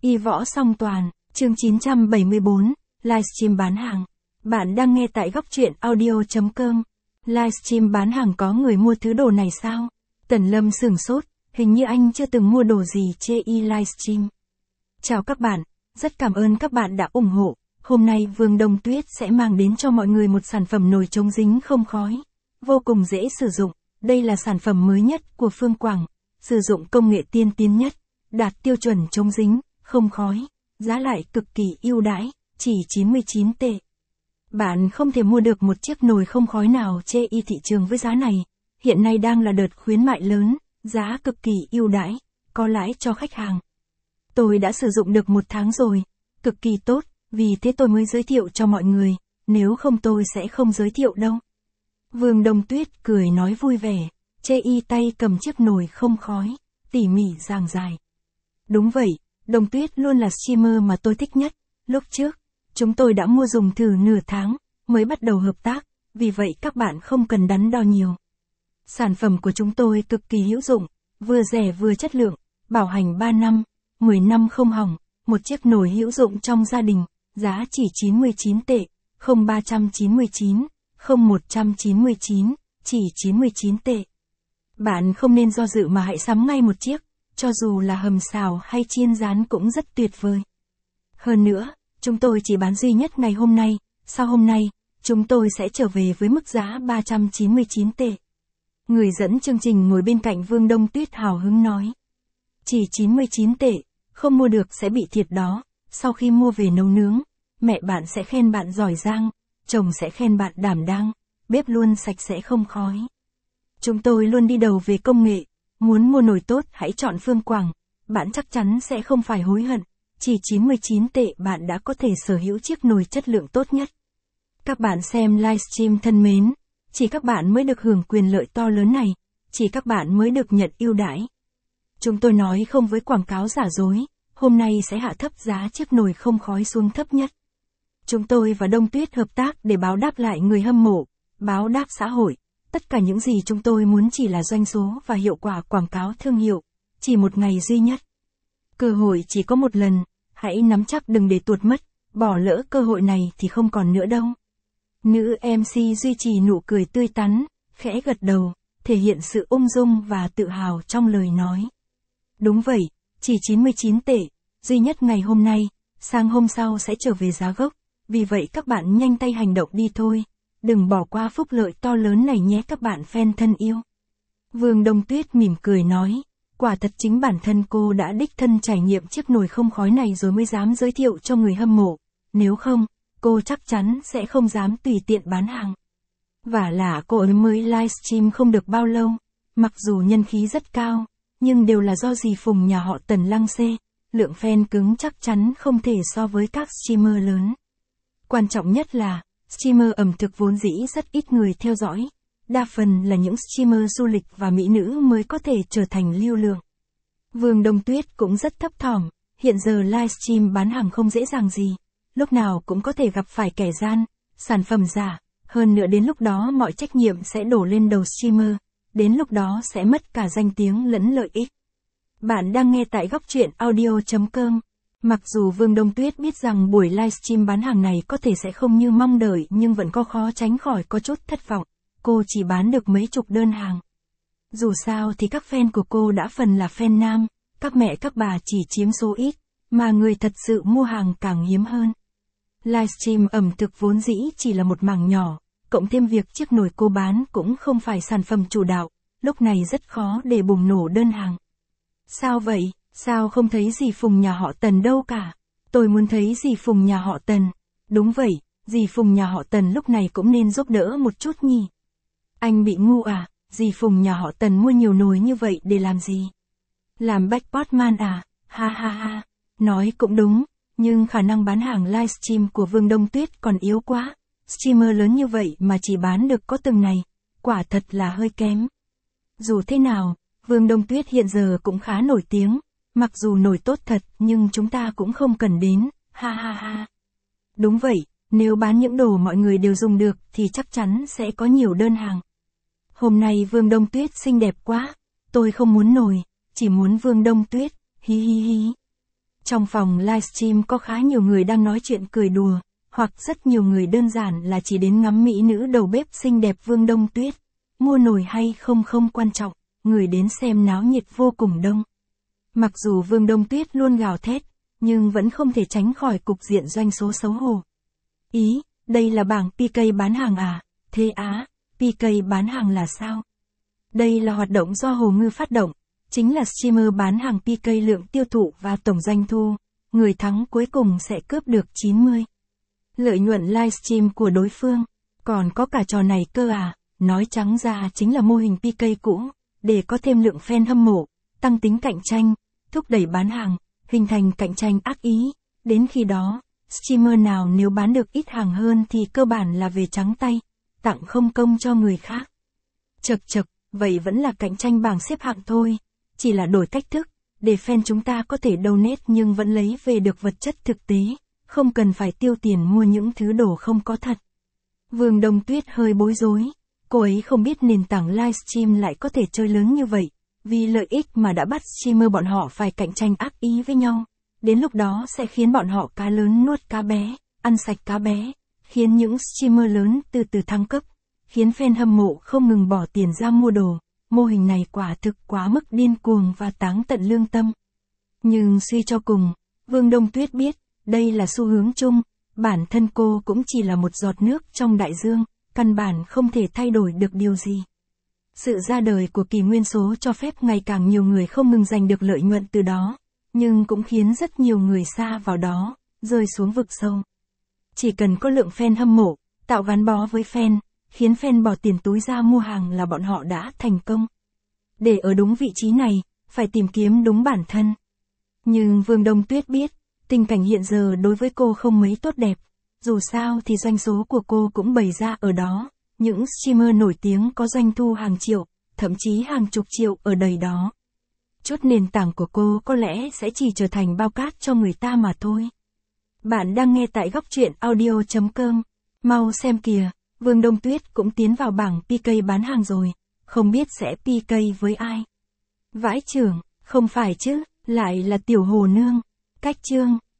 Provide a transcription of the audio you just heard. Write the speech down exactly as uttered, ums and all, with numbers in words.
Y Võ Song Toàn, chương chín trăm bảy mươi tư, Livestream bán hàng. Bạn đang nghe tại góc truyện audio chấm com. Livestream bán hàng có người mua thứ đồ này sao? Tần Lâm sửng sốt, hình như anh chưa từng mua đồ gì chê Y Livestream. Chào các bạn, rất cảm ơn các bạn đã ủng hộ. Hôm nay Vương Đông Tuyết sẽ mang đến cho mọi người một sản phẩm nồi chống dính không khói. Vô cùng dễ sử dụng, đây là sản phẩm mới nhất của Phương Quảng. Sử dụng công nghệ tiên tiến nhất, đạt tiêu chuẩn chống dính, không khói, giá lại cực kỳ ưu đãi, chỉ chín mươi chín tệ. Bạn không thể mua được một chiếc nồi không khói nào chê Y thị trường với giá này. Hiện nay đang là đợt khuyến mại lớn, giá cực kỳ ưu đãi, có lãi cho khách hàng. Tôi đã sử dụng được một tháng rồi, cực kỳ tốt, vì thế tôi mới giới thiệu cho mọi người, nếu không tôi sẽ không giới thiệu đâu. Vương Đông Tuyết cười nói vui vẻ, chê Y tay cầm chiếc nồi không khói, tỉ mỉ dàng dài. Đúng vậy, Đông Tuyết luôn là streamer mà tôi thích nhất. Lúc trước, chúng tôi đã mua dùng thử nửa tháng, mới bắt đầu hợp tác, vì vậy các bạn không cần đắn đo nhiều. Sản phẩm của chúng tôi cực kỳ hữu dụng, vừa rẻ vừa chất lượng, bảo hành ba năm, mười năm không hỏng, một chiếc nồi hữu dụng trong gia đình, giá chỉ chín mươi chín tệ, không ba trăm chín mươi chín, không một trăm chín mươi chín, chỉ chín mươi chín tệ. Bạn không nên do dự mà hãy sắm ngay một chiếc, cho dù là hầm xào hay chiên rán cũng rất tuyệt vời. Hơn nữa, chúng tôi chỉ bán duy nhất ngày hôm nay, sau hôm nay, chúng tôi sẽ trở về với mức giá ba trăm chín mươi chín tệ. Người dẫn chương trình ngồi bên cạnh Vương Đông Tuyết hào hứng nói. Chỉ chín mươi chín tệ, không mua được sẽ bị thiệt đó, sau khi mua về nấu nướng, mẹ bạn sẽ khen bạn giỏi giang, chồng sẽ khen bạn đảm đang, bếp luôn sạch sẽ không khói. Chúng tôi luôn đi đầu về công nghệ, muốn mua nồi tốt hãy chọn Phương Quảng, bạn chắc chắn sẽ không phải hối hận, chỉ chín mươi chín tệ bạn đã có thể sở hữu chiếc nồi chất lượng tốt nhất. Các bạn xem livestream thân mến, chỉ các bạn mới được hưởng quyền lợi to lớn này, chỉ các bạn mới được nhận ưu đãi. Chúng tôi nói không với quảng cáo giả dối, hôm nay sẽ hạ thấp giá chiếc nồi không khói xuống thấp nhất. Chúng tôi và Đông Tuyết hợp tác để báo đáp lại người hâm mộ, báo đáp xã hội. Tất cả những gì chúng tôi muốn chỉ là doanh số và hiệu quả quảng cáo thương hiệu, chỉ một ngày duy nhất. Cơ hội chỉ có một lần, hãy nắm chắc đừng để tuột mất, bỏ lỡ cơ hội này thì không còn nữa đâu. Nữ em xê duy trì nụ cười tươi tắn, khẽ gật đầu, thể hiện sự ung dung và tự hào trong lời nói. Đúng vậy, chỉ chín mươi chín tệ, duy nhất ngày hôm nay, sang hôm sau sẽ trở về giá gốc, vì vậy các bạn nhanh tay hành động đi thôi. Đừng bỏ qua phúc lợi to lớn này nhé các bạn fan thân yêu. Vương Đông Tuyết mỉm cười nói, quả thật chính bản thân cô đã đích thân trải nghiệm chiếc nồi không khói này rồi mới dám giới thiệu cho người hâm mộ, nếu không, cô chắc chắn sẽ không dám tùy tiện bán hàng. Và là cô ấy mới livestream không được bao lâu, mặc dù nhân khí rất cao, nhưng đều là do dì Phùng nhà họ Tần lăng xê, lượng fan cứng chắc chắn không thể so với các streamer lớn. Quan trọng nhất là, streamer ẩm thực vốn dĩ rất ít người theo dõi, đa phần là những streamer du lịch và mỹ nữ mới có thể trở thành lưu lượng. Vương Đông Tuyết cũng rất thấp thỏm, hiện giờ livestream bán hàng không dễ dàng gì, lúc nào cũng có thể gặp phải kẻ gian, sản phẩm giả, hơn nữa đến lúc đó mọi trách nhiệm sẽ đổ lên đầu streamer, đến lúc đó sẽ mất cả danh tiếng lẫn lợi ích. Bạn đang nghe tại góc truyện audio chấm com. Mặc dù Vương Đông Tuyết biết rằng buổi livestream bán hàng này có thể sẽ không như mong đợi nhưng vẫn có khó tránh khỏi có chút thất vọng, cô chỉ bán được mấy chục đơn hàng. Dù sao thì các fan của cô đã phần là fan nam, các mẹ các bà chỉ chiếm số ít, mà người thật sự mua hàng càng hiếm hơn. Livestream ẩm thực vốn dĩ chỉ là một mảng nhỏ, cộng thêm việc chiếc nồi cô bán cũng không phải sản phẩm chủ đạo, lúc này rất khó để bùng nổ đơn hàng. Sao vậy? Sao không thấy dì Phùng nhà họ Tần đâu cả? Tôi muốn thấy dì Phùng nhà họ Tần. Đúng vậy, dì Phùng nhà họ Tần lúc này cũng nên giúp đỡ một chút nhỉ. Anh bị ngu à? Dì Phùng nhà họ Tần mua nhiều nồi như vậy để làm gì? Làm backpotman à? Ha ha ha. Nói cũng đúng, nhưng khả năng bán hàng livestream của Vương Đông Tuyết còn yếu quá. Streamer lớn như vậy mà chỉ bán được có từng này, quả thật là hơi kém. Dù thế nào, Vương Đông Tuyết hiện giờ cũng khá nổi tiếng. Mặc dù nổi tốt thật nhưng chúng ta cũng không cần đến, ha ha ha. Đúng vậy, nếu bán những đồ mọi người đều dùng được thì chắc chắn sẽ có nhiều đơn hàng. Hôm nay Vương Đông Tuyết xinh đẹp quá, tôi không muốn nồi, chỉ muốn Vương Đông Tuyết, hi hi hi. Trong phòng livestream có khá nhiều người đang nói chuyện cười đùa, hoặc rất nhiều người đơn giản là chỉ đến ngắm mỹ nữ đầu bếp xinh đẹp Vương Đông Tuyết. Mua nổi hay không không quan trọng, người đến xem náo nhiệt vô cùng đông. Mặc dù Vương Đông Tuyết luôn gào thét, nhưng vẫn không thể tránh khỏi cục diện doanh số xấu hổ. Ý, đây là bảng pê ca bán hàng à? Thế á, pê ca bán hàng là sao? Đây là hoạt động do Hồ Ngư phát động, chính là streamer bán hàng pê ca lượng tiêu thụ và tổng doanh thu, người thắng cuối cùng sẽ cướp được chín mươi. Lợi nhuận livestream của đối phương, còn có cả trò này cơ à, nói trắng ra chính là mô hình pê ca cũ, để có thêm lượng fan hâm mộ, tăng tính cạnh tranh, thúc đẩy bán hàng, hình thành cạnh tranh ác ý, đến khi đó, streamer nào nếu bán được ít hàng hơn thì cơ bản là về trắng tay, tặng không công cho người khác. Chật chật, vậy vẫn là cạnh tranh bảng xếp hạng thôi, chỉ là đổi cách thức, để fan chúng ta có thể donate nhưng vẫn lấy về được vật chất thực tế, không cần phải tiêu tiền mua những thứ đồ không có thật. Vương Đông Tuyết hơi bối rối, cô ấy không biết nền tảng livestream lại có thể chơi lớn như vậy, vì lợi ích mà đã bắt streamer bọn họ phải cạnh tranh ác ý với nhau. Đến lúc đó sẽ khiến bọn họ cá lớn nuốt cá bé, ăn sạch cá bé, khiến những streamer lớn từ từ thăng cấp, khiến fan hâm mộ không ngừng bỏ tiền ra mua đồ. Mô hình này quả thực quá mức điên cuồng và táng tận lương tâm. Nhưng suy cho cùng, Vương Đông Tuyết biết, đây là xu hướng chung, bản thân cô cũng chỉ là một giọt nước trong đại dương, căn bản không thể thay đổi được điều gì. Sự ra đời của kỷ nguyên số cho phép ngày càng nhiều người không ngừng giành được lợi nhuận từ đó, nhưng cũng khiến rất nhiều người sa vào đó, rơi xuống vực sâu. Chỉ cần có lượng fan hâm mộ, tạo gắn bó với fan, khiến fan bỏ tiền túi ra mua hàng là bọn họ đã thành công. Để ở đúng vị trí này, phải tìm kiếm đúng bản thân. Nhưng Vương Đông Tuyết biết, tình cảnh hiện giờ đối với cô không mấy tốt đẹp. Dù sao thì doanh số của cô cũng bày ra ở đó, những streamer nổi tiếng có doanh thu hàng triệu, thậm chí hàng chục triệu ở đầy đó. Chút nền tảng của cô có lẽ sẽ chỉ trở thành bao cát cho người ta mà thôi. Bạn đang nghe tại góc truyện audio chấm com. Mau xem kìa, Vương Đông Tuyết cũng tiến vào bảng pê ca bán hàng rồi, không biết sẽ pê ca với ai. Vãi chưởng, không phải chứ, lại là Tiểu Hồ Nương. Cách chương